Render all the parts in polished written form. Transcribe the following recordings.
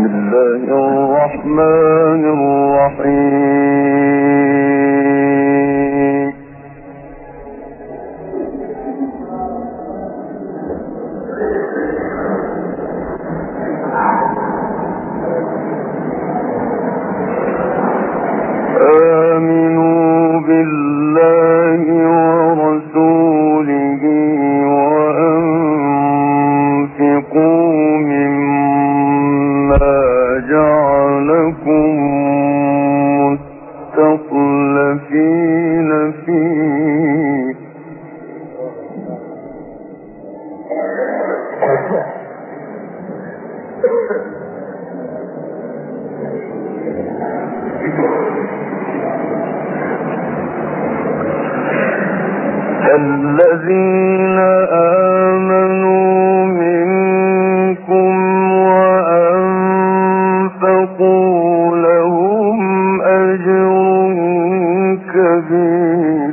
الرحمن الرحيم. آمنوا بالله ورسوله وأنفقوا مما جعلكم مستخلفين فيه الذين آمنوا منكم وأنفقوا لهم أجر كبير.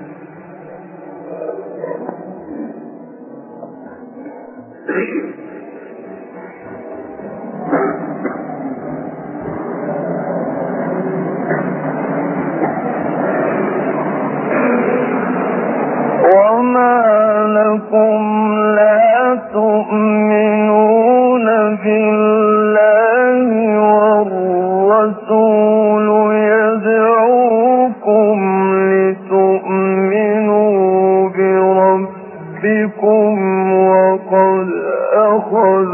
وما لكم لا تؤمنون بالله والرسول يدعوكم لتؤمنوا بربكم وقد أخذ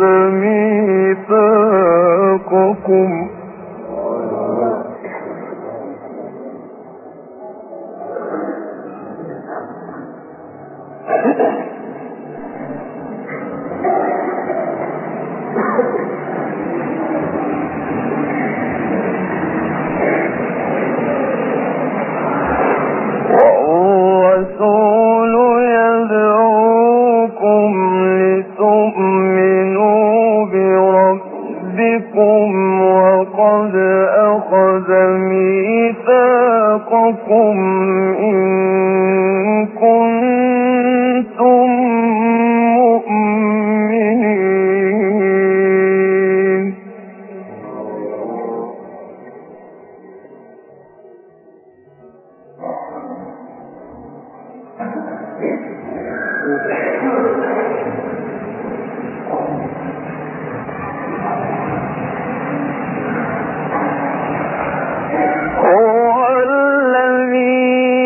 ميثاقكم والرسول يدعوكم لتؤمنوا بربكم وقد أخذ ميثاقكم إن كنتم مؤمنين. هو الذي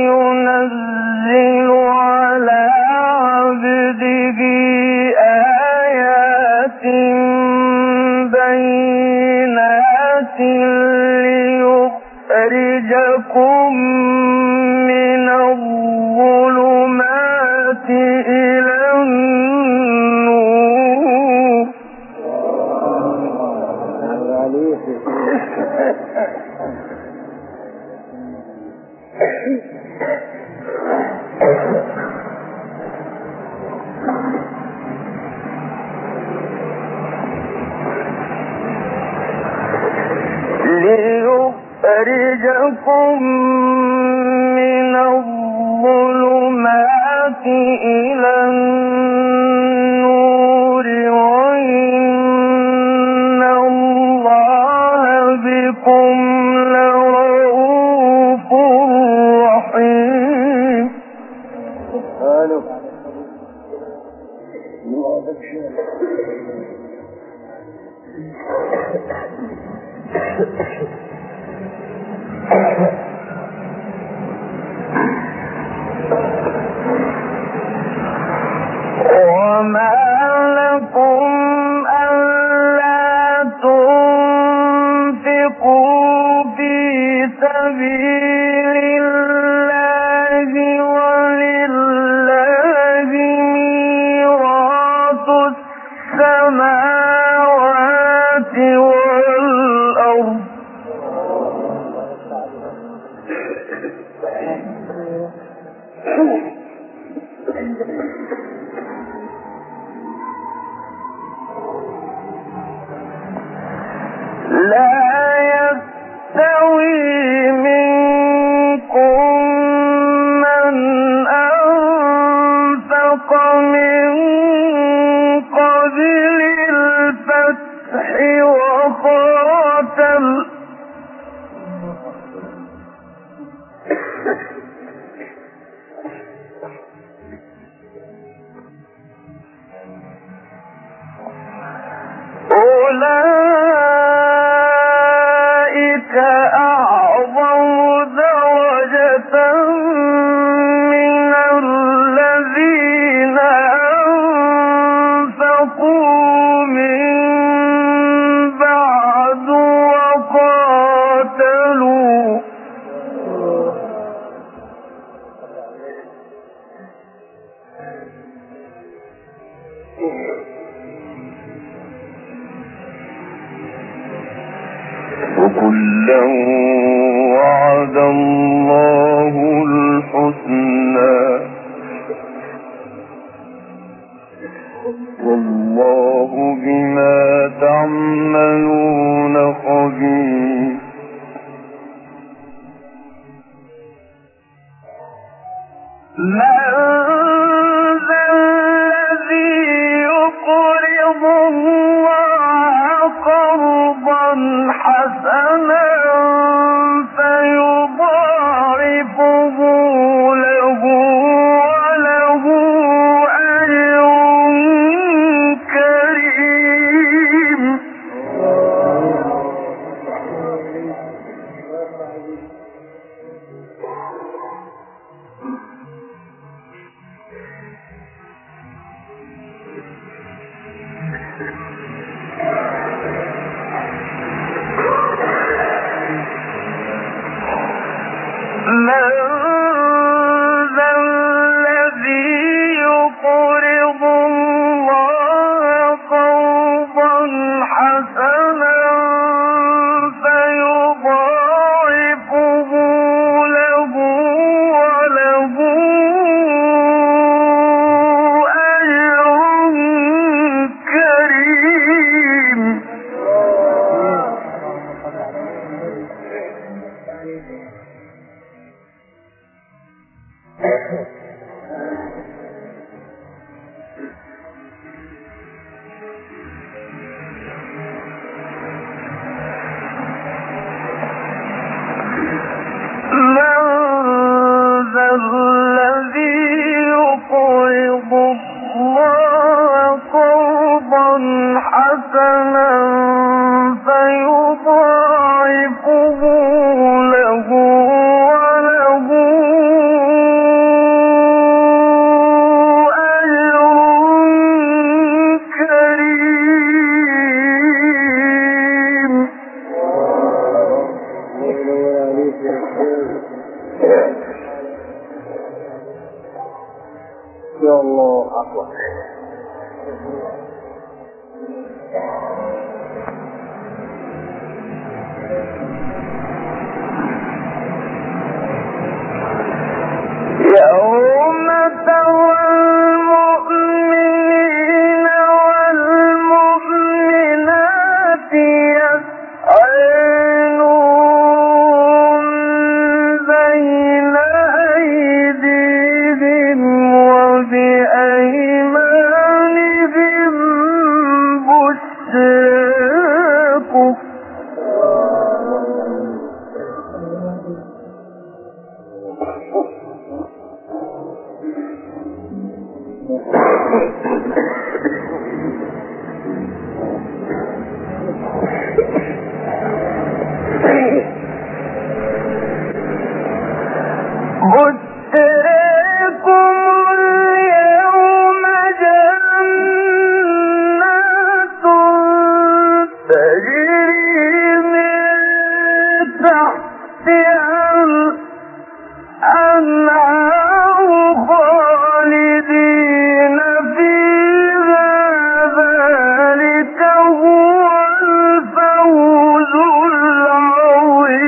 ينزل على عبده آيات بينات ليخرجكم من الظلمات إلى النور. ليخرجكم من الظلمات إلى النور وإن الله بكم لرؤوف رحيم. وما لكم ألا تنفقوا في سبيل الله ولله ميراث السماوات والأرض لا يستوي منكم من أنفق من قبل الفتح وخرج وكلا وعد الله الحسنى والله بما تعملون خبير حسنا فيضاعفه له وله أجر كريم من ذا الذي يقرض الله قرضا حسنا فيضاعفه له وله أجر كريم من ذا الذي يقرض الله قرضا حسنا فيضاعفه له وله أجر كريم يا الله أكبر يوم ترى المؤمنين والمؤمنات يسعى نورهم بين أيديهم وبأيمانهم بشراكم بشراكم اليوم جنات تجري من تحتها الأنهار خالدين فيها ذلك هو الفوز العظيم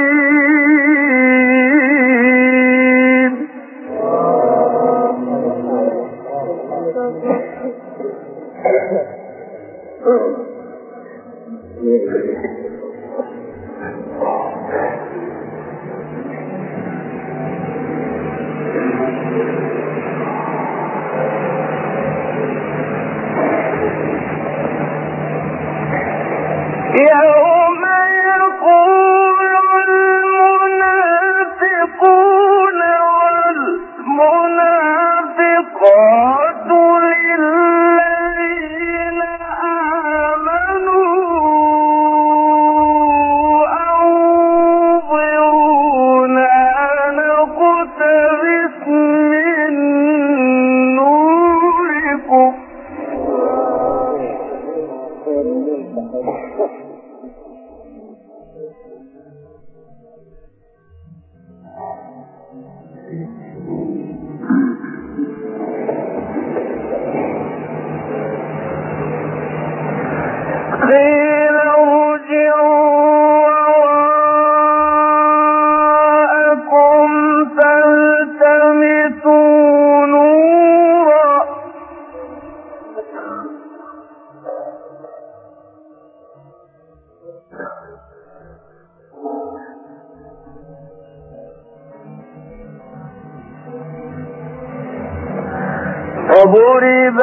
وضرب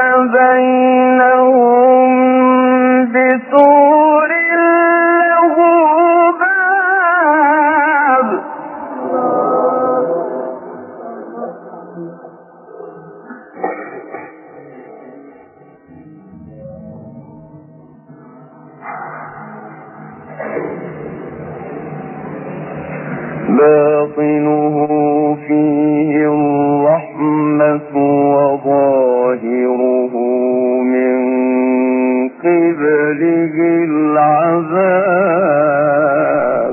بينهم بسور له باب باطنه فيه الرحمة وظاهره من قبله العذاب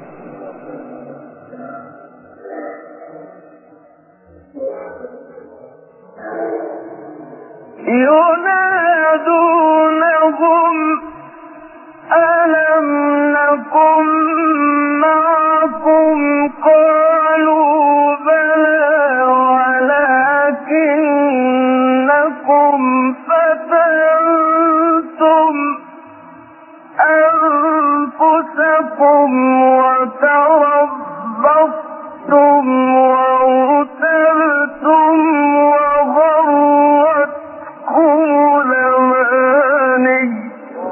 ينادونهم ألم نكن معكم قالوا بلى ولكنكم فتنتم أنفسكم وتربصتم وارتبتم وغرتكم الأماني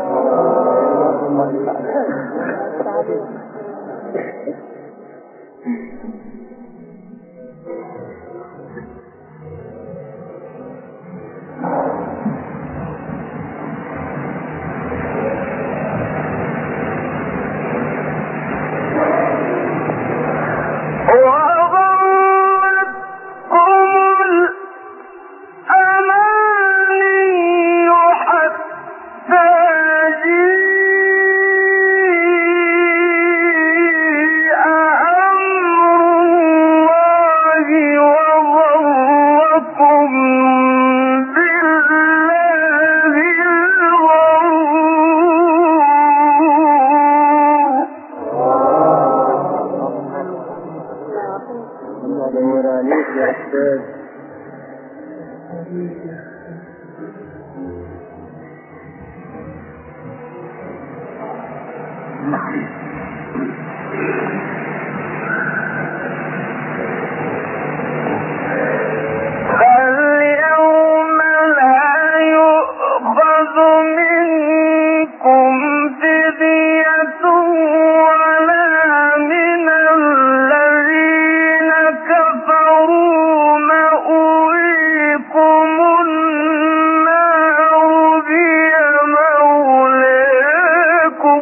فاليوم لا يؤخذ منكم فدية ولا من الذين كفروا مأويكم النار هي مولاكم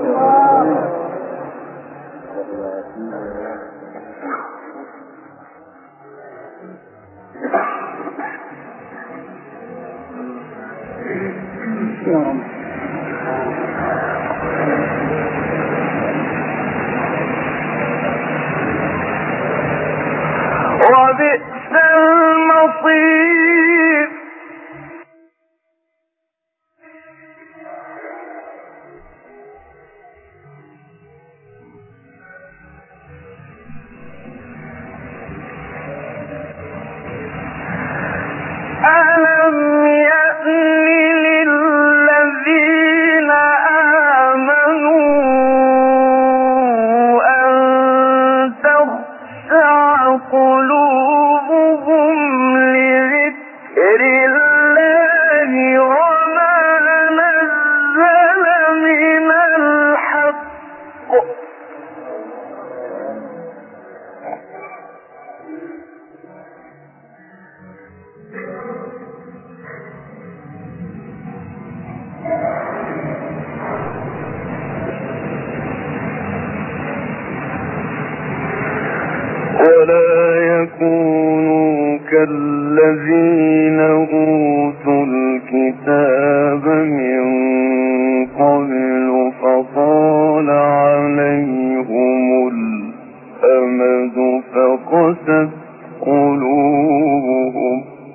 وبئس المصير ألم يأن للذين آمنوا أن تخشع قلوبهم لذكر الله وما نزل من الحق ولا يكونوا كالذين أوتوا الكتاب من قبل فطال عليهم الأمد فقست قلوبهم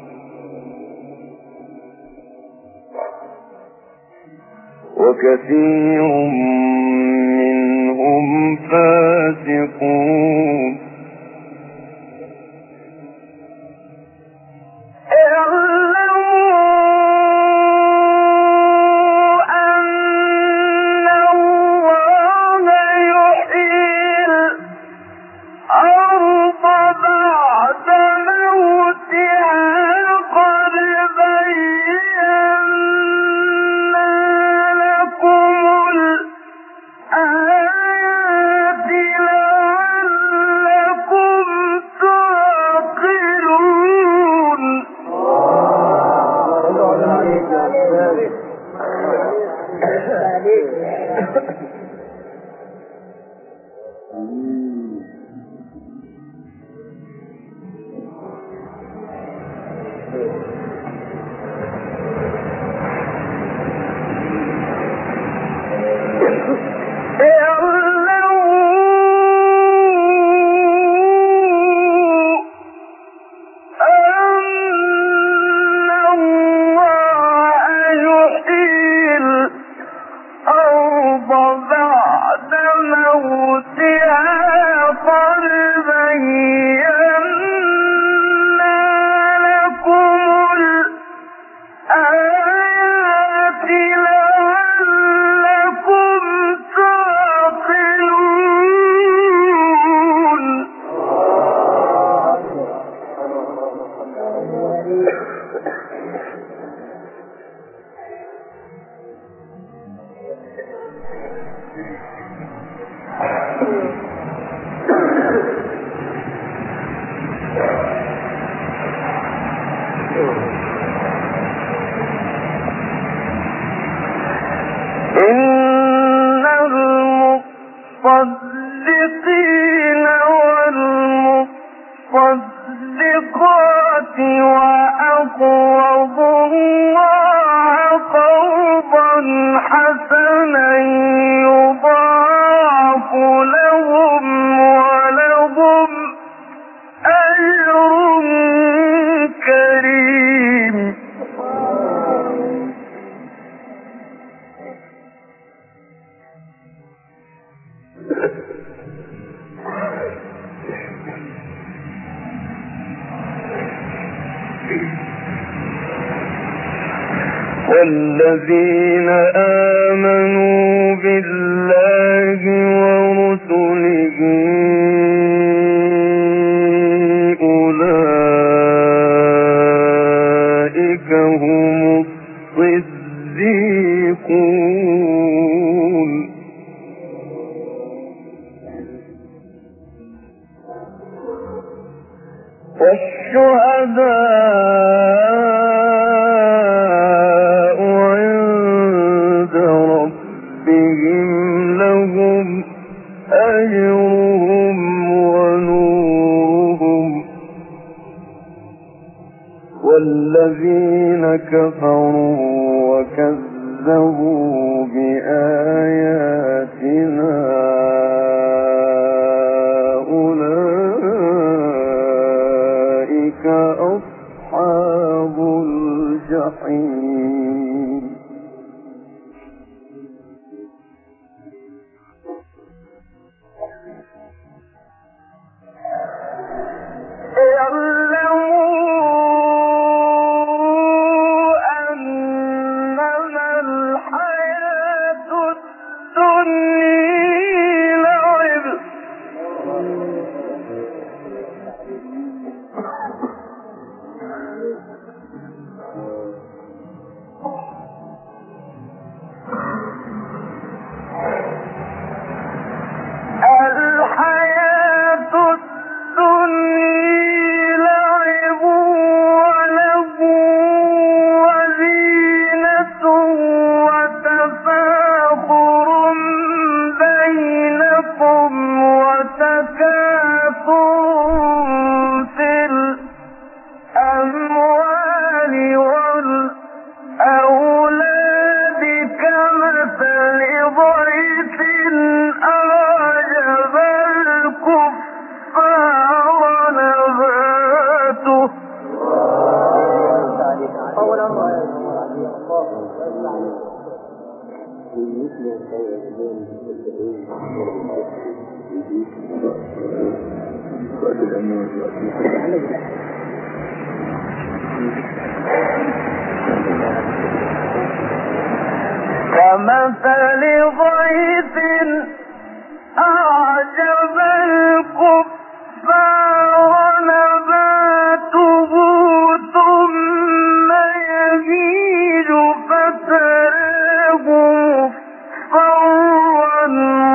وكثير منهم فاسقون الأرض بعد موتها قد إن المصدقين والمصدقات وأقرضوا الله قرضا حسنا يضاعف لهم ولهم أجر كريم. والذين آمنوا بالله ورسله أولئك هم الصديقون والشهداء عند ربهم لهم أجرهم ونورهم والذين كفروا وكذبوا بآياتنا أولئك أصحاب الجحيم. كمثل غيث أعجب الكفار نباته ثم يهيج فتراه مصفرا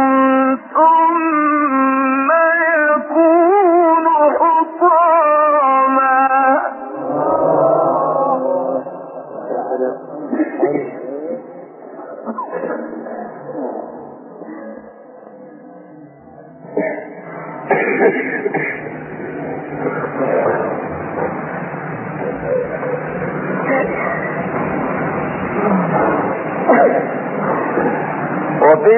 ثم يكون حطاما. وفي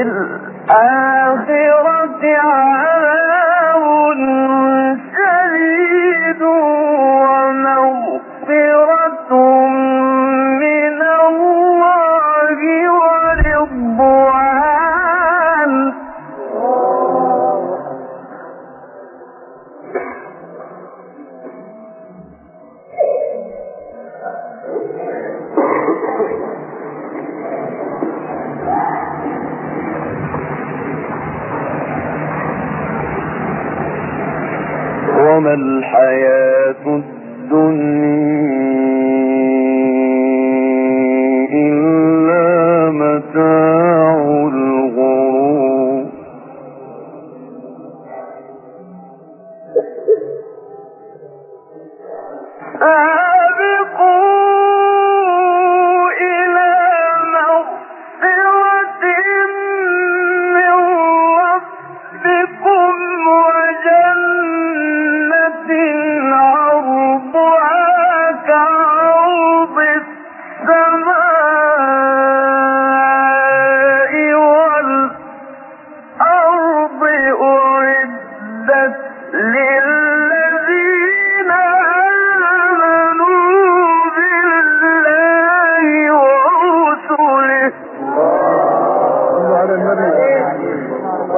الآخرة عذاب شديد ومغفرة من الله ورضوان. وما الحياة الدنيا إلا متاع الغرور.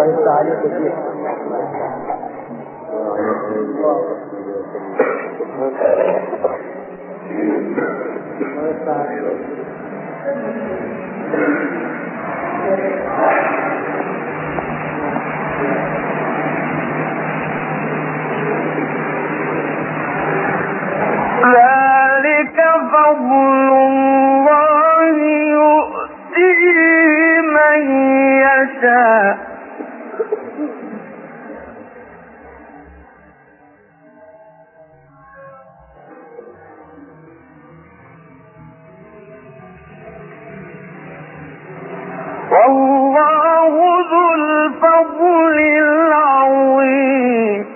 ذلك فضل الله يؤتيه من يشاء والله ذو الفضل العظيم.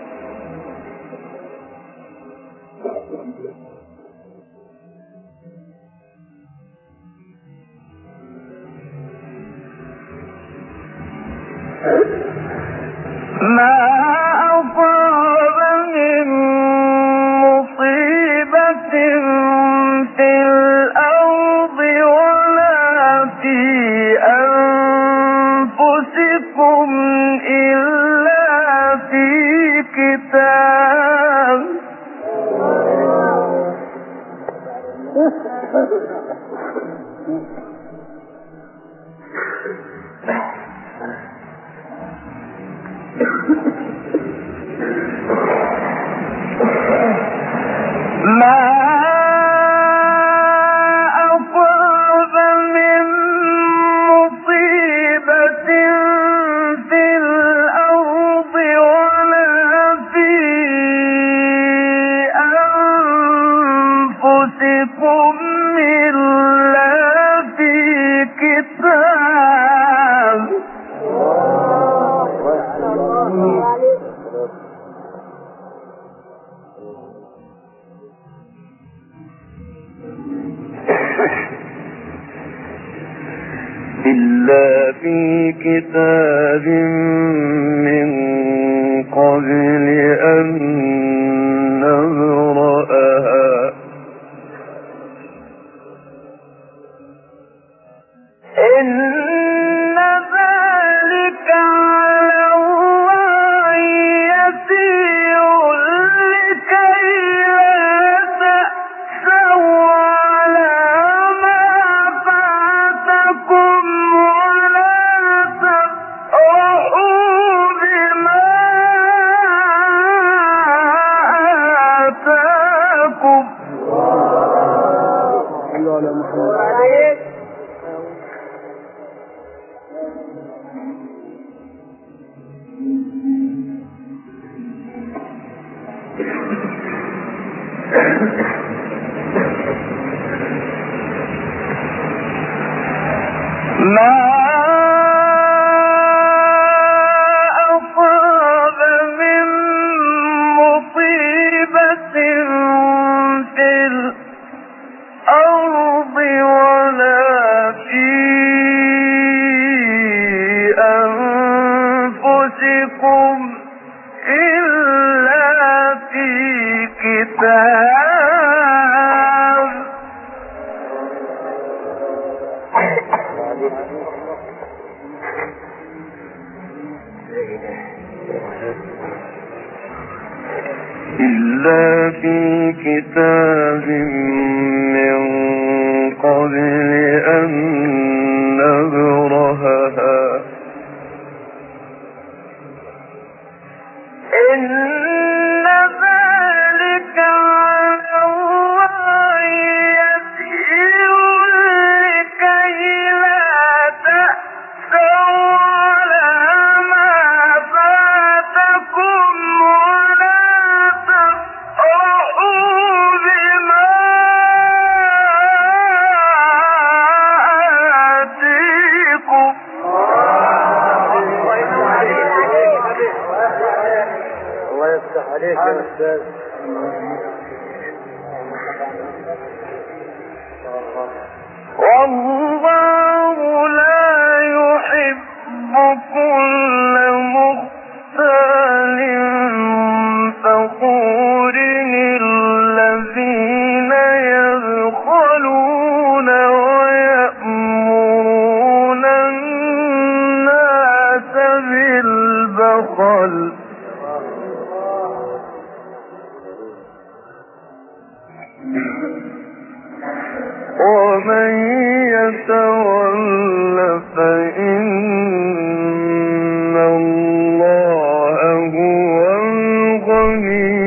ما أصاب من مصيبة في الأرض ولا في أنفسكم إلا في كتاب ما أصاب من مصيبة في الأرض ولا في أنفسكم إلا في كتاب إلا في كتاب من قبل أن نبرأها إن ذلك على الله يسير لكي لا تأسوا على ما فاتكم ولا تفرحوا بما آتاكم. ما أصاب من مصيبة في الأرض ولا في أنفسكم إلا في كتاب إلا في كتاب من قبل أن نبرهها إن ذلك على الله يسير لكي لا تأسوا على ما فاتكم ولا تفرحوا بما آتيكم. الله يفتح عليك يا أستاذ. والله لا يحب كل مختال فخور الذين يبخلون ويأمرون الناس غني